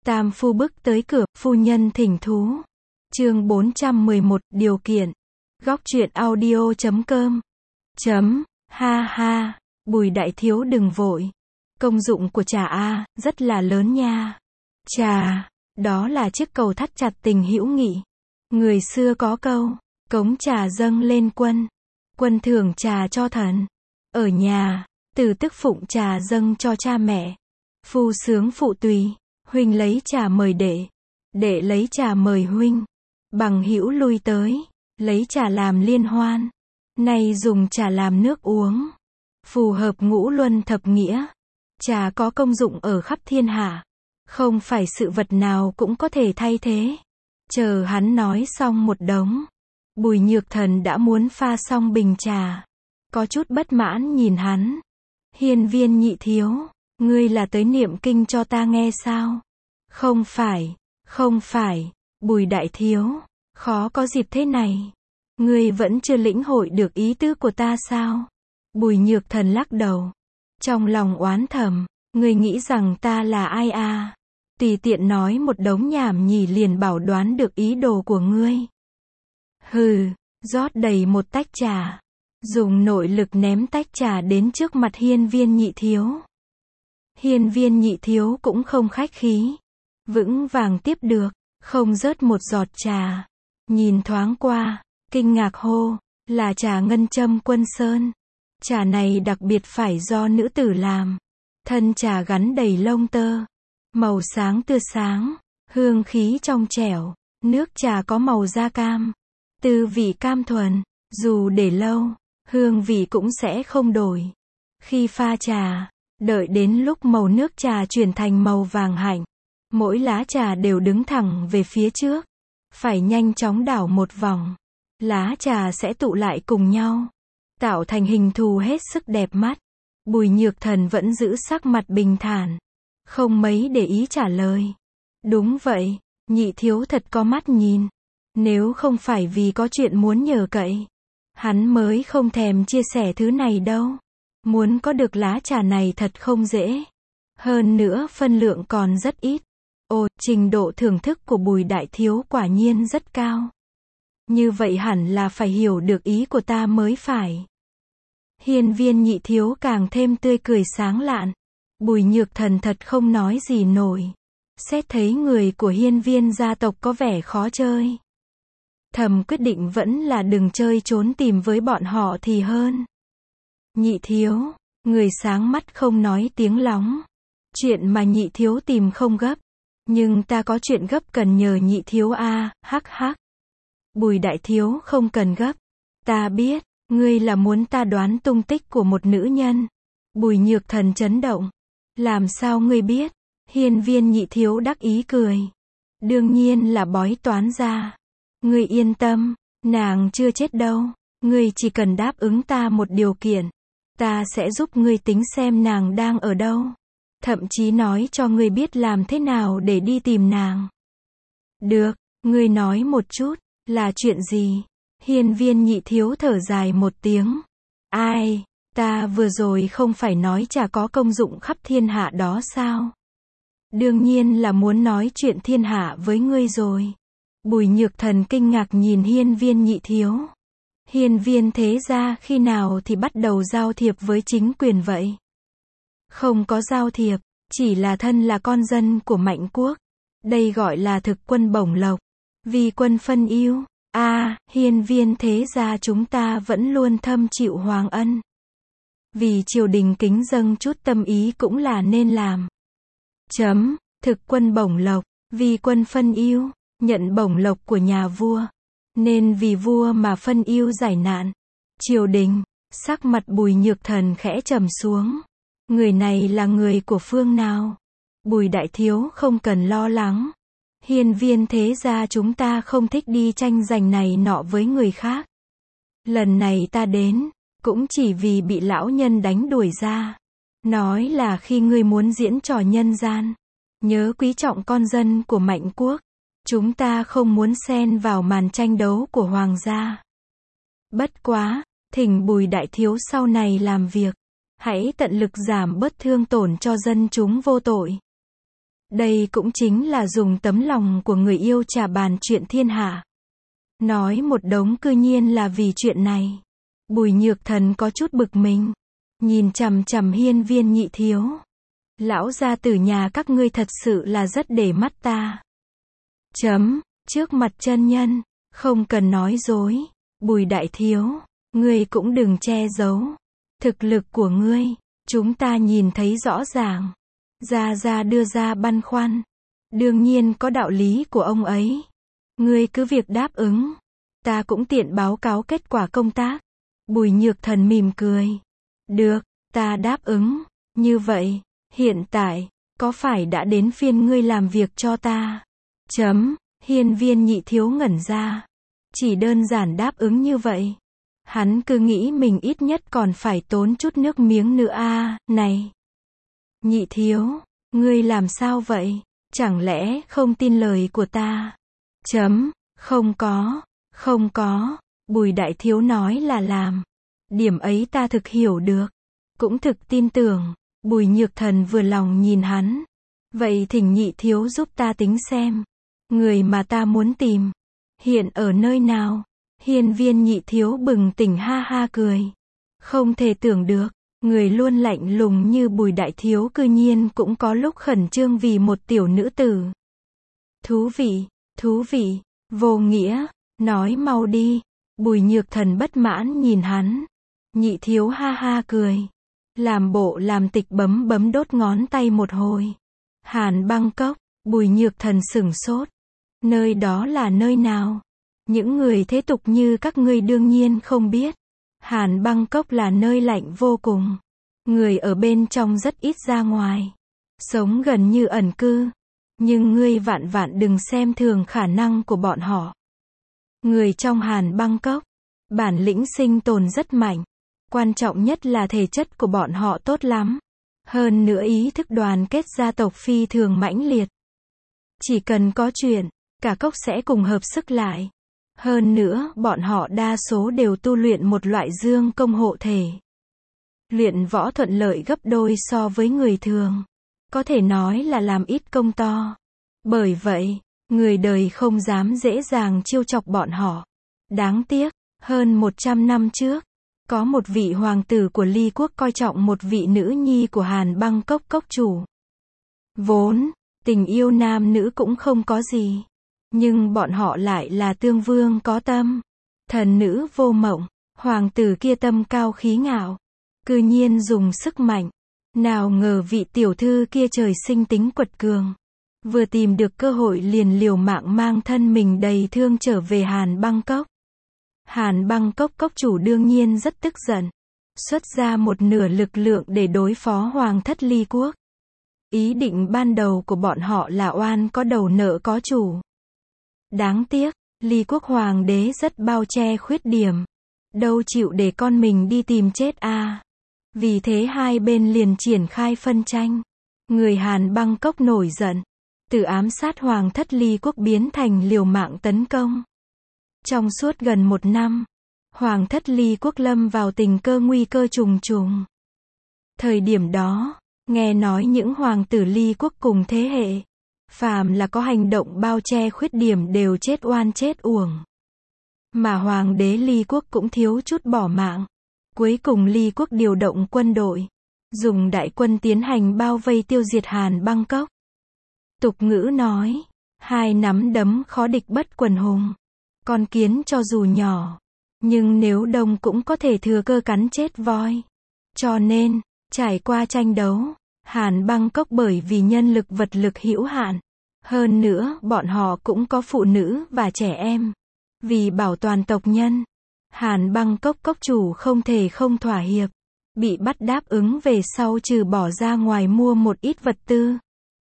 Tam phu bước tới cửa, phu nhân thỉnh thú. Chương 411, điều kiện. Góc truyện audio.com. Ha ha, Bùi đại thiếu đừng vội. Công dụng của trà A, rất là lớn nha. Trà, đó là chiếc cầu thắt chặt tình hữu nghị. Người xưa có câu, cống trà dâng lên quân. Quân thưởng trà cho thần. Ở nhà, từ tức phụng trà dâng cho cha mẹ. Phu sướng phụ tùy, huynh lấy trà mời đệ lấy trà mời huynh. Bằng hữu lui tới, lấy trà làm liên hoan. Nay dùng trà làm nước uống, phù hợp ngũ luân thập nghĩa. Trà có công dụng ở khắp thiên hạ, không phải sự vật nào cũng có thể thay thế. Chờ hắn nói xong một đống, Bùi Nhược Thần đã muốn pha xong bình trà. Có chút bất mãn nhìn hắn. Hiên Viên nhị thiếu, ngươi là tới niệm kinh cho ta nghe sao? Không phải, Bùi đại thiếu, khó có dịp thế này. Ngươi vẫn chưa lĩnh hội được ý tứ của ta sao? Bùi Nhược Thần lắc đầu. Trong lòng oán thầm, ngươi nghĩ rằng ta là ai à? Tùy tiện nói một đống nhảm nhí liền bảo đoán được ý đồ của ngươi. Hừ, rót đầy một tách trà. Dùng nội lực ném tách trà đến trước mặt Hiên Viên nhị thiếu. Hiên Viên nhị thiếu cũng không khách khí. Vững vàng tiếp được, không rớt một giọt trà. Nhìn thoáng qua, kinh ngạc hô, là trà ngân châm Quân Sơn. Trà này đặc biệt phải do nữ tử làm. Thân trà gắn đầy lông tơ. Màu sáng tươi sáng, hương khí trong trẻo. Nước trà có màu da cam. Tư vị cam thuần, dù để lâu, hương vị cũng sẽ không đổi. Khi pha trà, đợi đến lúc màu nước trà chuyển thành màu vàng hạnh, mỗi lá trà đều đứng thẳng về phía trước. Phải nhanh chóng đảo một vòng, lá trà sẽ tụ lại cùng nhau, tạo thành hình thù hết sức đẹp mắt. Bùi Nhược Thần vẫn giữ sắc mặt bình thản, không mấy để ý trả lời. Đúng vậy, nhị thiếu thật có mắt nhìn. Nếu không phải vì có chuyện muốn nhờ cậy, hắn mới không thèm chia sẻ thứ này đâu. Muốn có được lá trà này thật không dễ. Hơn nữa phân lượng còn rất ít. Ồ, trình độ thưởng thức của Bùi đại thiếu quả nhiên rất cao. Như vậy hẳn là phải hiểu được ý của ta mới phải. Hiên Viên nhị thiếu càng thêm tươi cười sáng lạn. Bùi Nhược Thần thật không nói gì nổi. Xét thấy người của Hiên Viên gia tộc có vẻ khó chơi, thầm quyết định vẫn là đừng chơi trốn tìm với bọn họ thì hơn. Nhị thiếu, người sáng mắt không nói tiếng lóng. Chuyện mà nhị thiếu tìm không gấp, nhưng ta có chuyện gấp cần nhờ nhị thiếu a, hắc hắc. Bùi đại thiếu không cần gấp. Ta biết, ngươi là muốn ta đoán tung tích của một nữ nhân. Bùi Nhược Thần chấn động. Làm sao ngươi biết? Hiên Viên nhị thiếu đắc ý cười. Đương nhiên là bói toán ra. Ngươi yên tâm, nàng chưa chết đâu. Ngươi chỉ cần đáp ứng ta một điều kiện. Ta sẽ giúp ngươi tính xem nàng đang ở đâu. Thậm chí nói cho ngươi biết làm thế nào để đi tìm nàng. Được, ngươi nói một chút, là chuyện gì? Hiên Viên nhị thiếu thở dài một tiếng. Ai, ta vừa rồi không phải nói trà có công dụng khắp thiên hạ đó sao? Đương nhiên là muốn nói chuyện thiên hạ với ngươi rồi. Bùi Nhược Thần kinh ngạc nhìn Hiên Viên nhị thiếu. Hiên Viên thế gia khi nào thì bắt đầu giao thiệp với chính quyền vậy? Không có giao thiệp, chỉ là thân là con dân của Mạnh quốc. Đây gọi là thực quân bổng lộc. Vì quân phân ưu. Hiên Viên thế gia chúng ta vẫn luôn thâm chịu hoàng ân. Vì triều đình kính dâng chút tâm ý cũng là nên làm. Thực quân bổng lộc, vì quân phân ưu, nhận bổng lộc của nhà vua, nên vì vua mà phân ưu giải nạn. Triều đình, sắc mặt Bùi Nhược Thần khẽ trầm xuống. Người này là người của phương nào? Bùi đại thiếu không cần lo lắng. Hiên Viên thế gia chúng ta không thích đi tranh giành này nọ với người khác. Lần này ta đến, cũng chỉ vì bị lão nhân đánh đuổi ra. Nói là khi ngươi muốn diễn trò nhân gian, nhớ quý trọng con dân của Mạnh quốc. Chúng ta không muốn xen vào màn tranh đấu của hoàng gia. Bất quá, thỉnh Bùi đại thiếu sau này làm việc, hãy tận lực giảm bớt thương tổn cho dân chúng vô tội. Đây cũng chính là dùng tấm lòng của người yêu trả bàn chuyện thiên hạ. Nói một đống cư nhiên là vì chuyện này. Bùi Nhược Thần có chút bực mình. Nhìn chằm chằm Hiên Viên Nhị Thiếu. Lão gia tử nhà các ngươi thật sự là rất để mắt ta. Trước mặt chân nhân, không cần nói dối. Bùi đại thiếu, ngươi cũng đừng che giấu. Thực lực của ngươi, chúng ta nhìn thấy rõ ràng. Gia Gia đưa ra băn khoăn. Đương nhiên có đạo lý của ông ấy. Ngươi cứ việc đáp ứng. Ta cũng tiện báo cáo kết quả công tác. Bùi Nhược Thần mỉm cười. Được, ta đáp ứng. Như vậy, hiện tại, có phải đã đến phiên ngươi làm việc cho ta? Hiên Viên Nhị Thiếu ngẩn ra. Chỉ đơn giản đáp ứng như vậy. Hắn cứ nghĩ mình ít nhất còn phải tốn chút nước miếng nữa a, này. Nhị Thiếu, ngươi làm sao vậy? Chẳng lẽ không tin lời của ta? Không có. Bùi đại thiếu nói là làm. Điểm ấy ta thực hiểu được. Cũng thực tin tưởng. Bùi Nhược Thần vừa lòng nhìn hắn. Vậy thỉnh nhị thiếu giúp ta tính xem. Người mà ta muốn tìm. Hiện ở nơi nào? Hiên Viên Nhị Thiếu bừng tỉnh ha ha cười. Không thể tưởng được. Người luôn lạnh lùng như Bùi đại thiếu cư nhiên cũng có lúc khẩn trương vì một tiểu nữ tử. Thú vị. Vô nghĩa. Nói mau đi. Bùi Nhược Thần bất mãn nhìn hắn. Nhị thiếu ha ha cười. Làm bộ làm tịch bấm đốt ngón tay một hồi. Hàn Băng Cốc. Bùi Nhược Thần sửng sốt. Nơi đó là nơi nào? Những người thế tục như các ngươi đương nhiên không biết. Hàn Băng Cốc là nơi lạnh vô cùng. Người ở bên trong rất ít ra ngoài. Sống gần như ẩn cư. Nhưng ngươi vạn vạn đừng xem thường khả năng của bọn họ. Người trong Hàn Băng Cốc, bản lĩnh sinh tồn rất mạnh. Quan trọng nhất là thể chất của bọn họ tốt lắm. Hơn nữa ý thức đoàn kết gia tộc phi thường mãnh liệt. Chỉ cần có chuyện, cả cốc sẽ cùng hợp sức lại. Hơn nữa, bọn họ đa số đều tu luyện một loại dương công hộ thể. Luyện võ thuận lợi gấp đôi so với người thường. Có thể nói là làm ít công to. Bởi vậy, người đời không dám dễ dàng trêu chọc bọn họ. Đáng tiếc, hơn 100 năm trước, có một vị hoàng tử của Ly quốc coi trọng một vị nữ nhi của Hàn Băng Cốc cốc chủ. Vốn, tình yêu nam nữ cũng không có gì. Nhưng bọn họ lại là tương vương có tâm. Thần nữ vô mộng, hoàng tử kia tâm cao khí ngạo. Cư nhiên dùng sức mạnh. Nào ngờ vị tiểu thư kia trời sinh tính quật cường. Vừa tìm được cơ hội liền liều mạng mang thân mình đầy thương trở về Hàn Băng Cốc. Hàn Băng Cốc cốc chủ đương nhiên rất tức giận. Xuất ra một nửa lực lượng để đối phó hoàng thất Ly quốc. Ý định ban đầu của bọn họ là oan có đầu nợ có chủ. Đáng tiếc, Ly quốc hoàng đế rất bao che khuyết điểm. Đâu chịu để con mình đi tìm chết a. Vì thế hai bên liền triển khai phân tranh. Người Hàn Băng Cốc nổi giận. Từ ám sát hoàng thất Ly quốc biến thành liều mạng tấn công. Trong suốt gần 1 năm, hoàng thất Ly quốc lâm vào tình cơ nguy cơ trùng trùng. Thời điểm đó, nghe nói những hoàng tử Ly quốc cùng thế hệ, phàm là có hành động bao che khuyết điểm đều chết oan chết uổng. Mà hoàng đế Ly quốc cũng thiếu chút bỏ mạng. Cuối cùng Ly quốc điều động quân đội, dùng đại quân tiến hành bao vây tiêu diệt Hàn Băng Cốc. Tục ngữ nói, hai nắm đấm khó địch bất quần hùng. Con kiến cho dù nhỏ, nhưng nếu đông cũng có thể thừa cơ cắn chết voi. Cho nên, trải qua tranh đấu, Hàn Băng Cốc bởi vì nhân lực vật lực hữu hạn. Hơn nữa, bọn họ cũng có phụ nữ và trẻ em. Vì bảo toàn tộc nhân, Hàn Băng Cốc cốc chủ không thể không thỏa hiệp. Bị bắt đáp ứng về sau trừ bỏ ra ngoài mua một ít vật tư.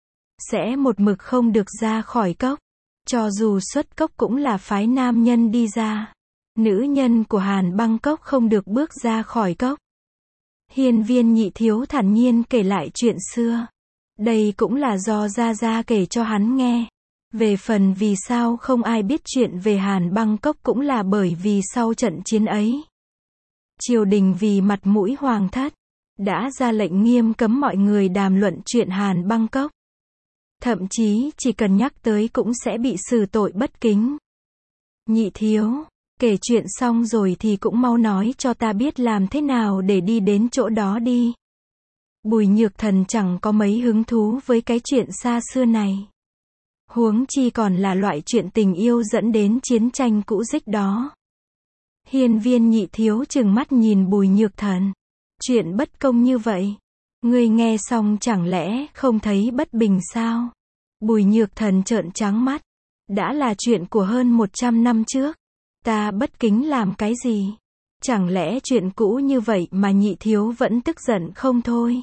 Sẽ một mực không được ra khỏi cốc. Cho dù xuất cốc cũng là phái nam nhân đi ra. Nữ nhân của Hàn Băng Cốc không được bước ra khỏi cốc. Hiên Viên Nhị Thiếu thản nhiên kể lại chuyện xưa. Đây cũng là do Gia Gia kể cho hắn nghe. Về phần vì sao không ai biết chuyện về Hàn Băng Cốc cũng là bởi vì sau trận chiến ấy. Triều đình vì mặt mũi hoàng thất, đã ra lệnh nghiêm cấm mọi người đàm luận chuyện Hàn Băng Cốc. Thậm chí chỉ cần nhắc tới cũng sẽ bị xử tội bất kính. Nhị thiếu, kể chuyện xong rồi thì cũng mau nói cho ta biết làm thế nào để đi đến chỗ đó đi. Bùi Nhược Thần chẳng có mấy hứng thú với cái chuyện xa xưa này. Huống chi còn là loại chuyện tình yêu dẫn đến chiến tranh cũ rích đó. Hiên Viên Nhị thiếu trừng mắt nhìn Bùi Nhược Thần. Chuyện bất công như vậy, ngươi nghe xong chẳng lẽ không thấy bất bình sao? Bùi Nhược Thần trợn trắng mắt. Đã là chuyện của hơn 100 năm trước. Ta bất kính làm cái gì? Chẳng lẽ chuyện cũ như vậy mà nhị thiếu vẫn tức giận không thôi?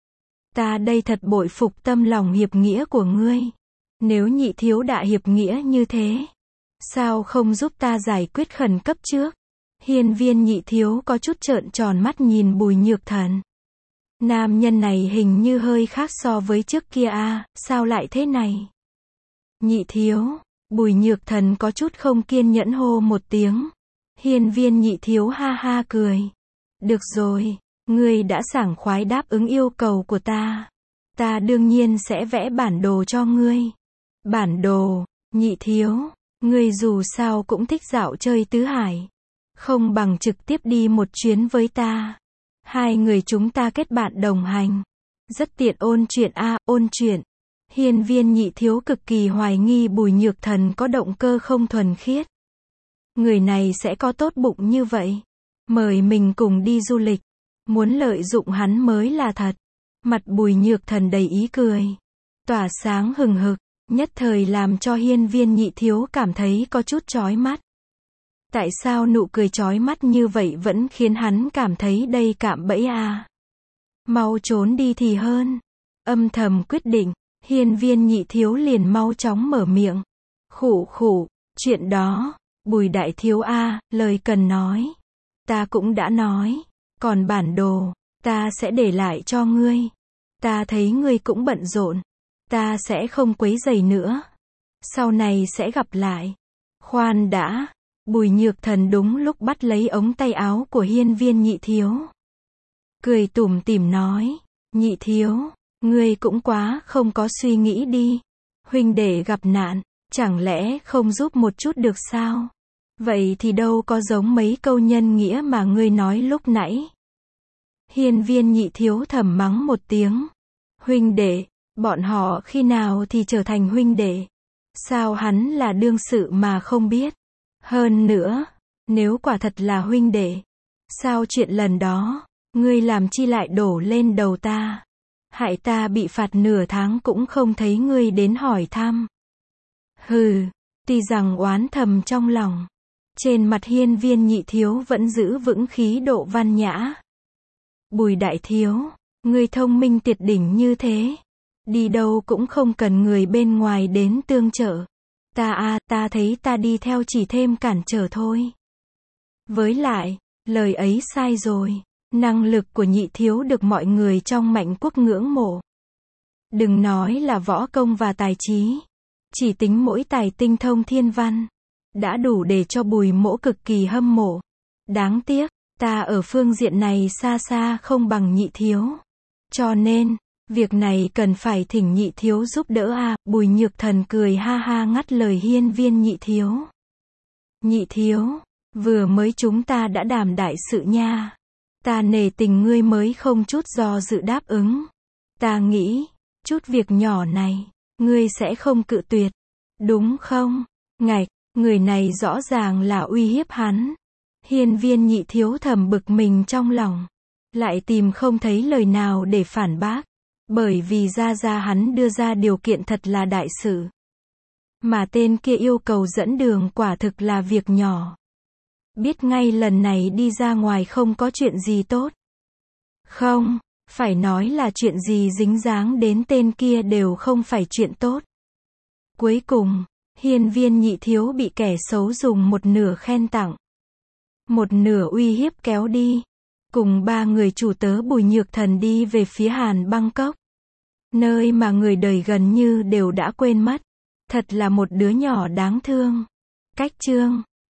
Ta đây thật bội phục tâm lòng hiệp nghĩa của ngươi. Nếu nhị thiếu đã hiệp nghĩa như thế, sao không giúp ta giải quyết khẩn cấp trước? Hiên Viên Nhị thiếu có chút trợn tròn mắt nhìn Bùi Nhược Thần. Nam nhân này hình như hơi khác so với trước kia à, sao lại thế này? Nhị thiếu, Bùi Nhược Thần có chút không kiên nhẫn hô một tiếng. Hiên Viên Nhị thiếu ha ha cười. Được rồi, ngươi đã sảng khoái đáp ứng yêu cầu của ta. Ta đương nhiên sẽ vẽ bản đồ cho ngươi. Bản đồ, nhị thiếu, ngươi dù sao cũng thích dạo chơi tứ hải. Không bằng trực tiếp đi một chuyến với ta. Hai người chúng ta kết bạn đồng hành. Rất tiện ôn chuyện a, ôn chuyện. Hiên Viên Nhị thiếu cực kỳ hoài nghi Bùi Nhược Thần có động cơ không thuần khiết. Người này sẽ có tốt bụng như vậy. Mời mình cùng đi du lịch. Muốn lợi dụng hắn mới là thật. Mặt Bùi Nhược Thần đầy ý cười. Tỏa sáng hừng hực. Nhất thời làm cho Hiên Viên Nhị thiếu cảm thấy có chút chói mắt. Tại sao nụ cười chói mắt như vậy vẫn khiến hắn cảm thấy đây cạm bẫy à? Mau trốn đi thì hơn. Âm thầm quyết định, Hiên Viên Nhị thiếu liền mau chóng mở miệng. Khụ khụ, chuyện đó, Bùi đại thiếu a, lời cần nói. Ta cũng đã nói, còn bản đồ, ta sẽ để lại cho ngươi. Ta thấy ngươi cũng bận rộn, ta sẽ không quấy rầy nữa. Sau này sẽ gặp lại. Khoan đã. Bùi Nhược Thần đúng lúc bắt lấy ống tay áo của Hiên Viên Nhị thiếu. Cười tủm tỉm nói, Nhị thiếu, ngươi cũng quá không có suy nghĩ đi. Huynh đệ gặp nạn, chẳng lẽ không giúp một chút được sao? Vậy thì đâu có giống mấy câu nhân nghĩa mà ngươi nói lúc nãy. Hiên Viên Nhị thiếu thầm mắng một tiếng. Huynh đệ, bọn họ khi nào thì trở thành huynh đệ? Sao hắn là đương sự mà không biết? Hơn nữa, nếu quả thật là huynh đệ, sao chuyện lần đó, ngươi làm chi lại đổ lên đầu ta? Hại ta bị phạt nửa tháng cũng không thấy ngươi đến hỏi thăm. Hừ, tuy rằng oán thầm trong lòng, trên mặt Hiên Viên Nhị thiếu vẫn giữ vững khí độ văn nhã. Bùi đại thiếu, ngươi thông minh tuyệt đỉnh như thế, đi đâu cũng không cần người bên ngoài đến tương trợ. Ta thấy ta đi theo chỉ thêm cản trở thôi. Với lại, lời ấy sai rồi. Năng lực của nhị thiếu được mọi người trong Mạnh Quốc ngưỡng mộ. Đừng nói là võ công và tài trí. Chỉ tính mỗi tài tinh thông thiên văn, đã đủ để cho Bùi mỗ cực kỳ hâm mộ. Đáng tiếc, ta ở phương diện này xa xa không bằng nhị thiếu. Cho nên, việc này cần phải thỉnh nhị thiếu giúp đỡ à, Bùi Nhược Thần cười ha ha ngắt lời Hiên Viên Nhị thiếu. Nhị thiếu, vừa mới chúng ta đã đàm đại sự nha. Ta nể tình ngươi mới không chút do dự đáp ứng. Ta nghĩ, chút việc nhỏ này, ngươi sẽ không cự tuyệt. Đúng không? Ngạch, người này rõ ràng là uy hiếp hắn. Hiên Viên Nhị thiếu thầm bực mình trong lòng. Lại tìm không thấy lời nào để phản bác. Bởi vì ra hắn đưa ra điều kiện thật là đại sự. Mà tên kia yêu cầu dẫn đường quả thực là việc nhỏ. Biết ngay lần này đi ra ngoài không có chuyện gì tốt. Không, phải nói là chuyện gì dính dáng đến tên kia đều không phải chuyện tốt. Cuối cùng, Hiên Viên Nhị thiếu bị kẻ xấu dùng một nửa khen tặng, một nửa uy hiếp kéo đi. Cùng ba người chủ tớ Bùi Nhược Thần đi về phía Hàn Bangkok. Nơi mà người đời gần như đều đã quên mất. Thật là một đứa nhỏ đáng thương. Cách chương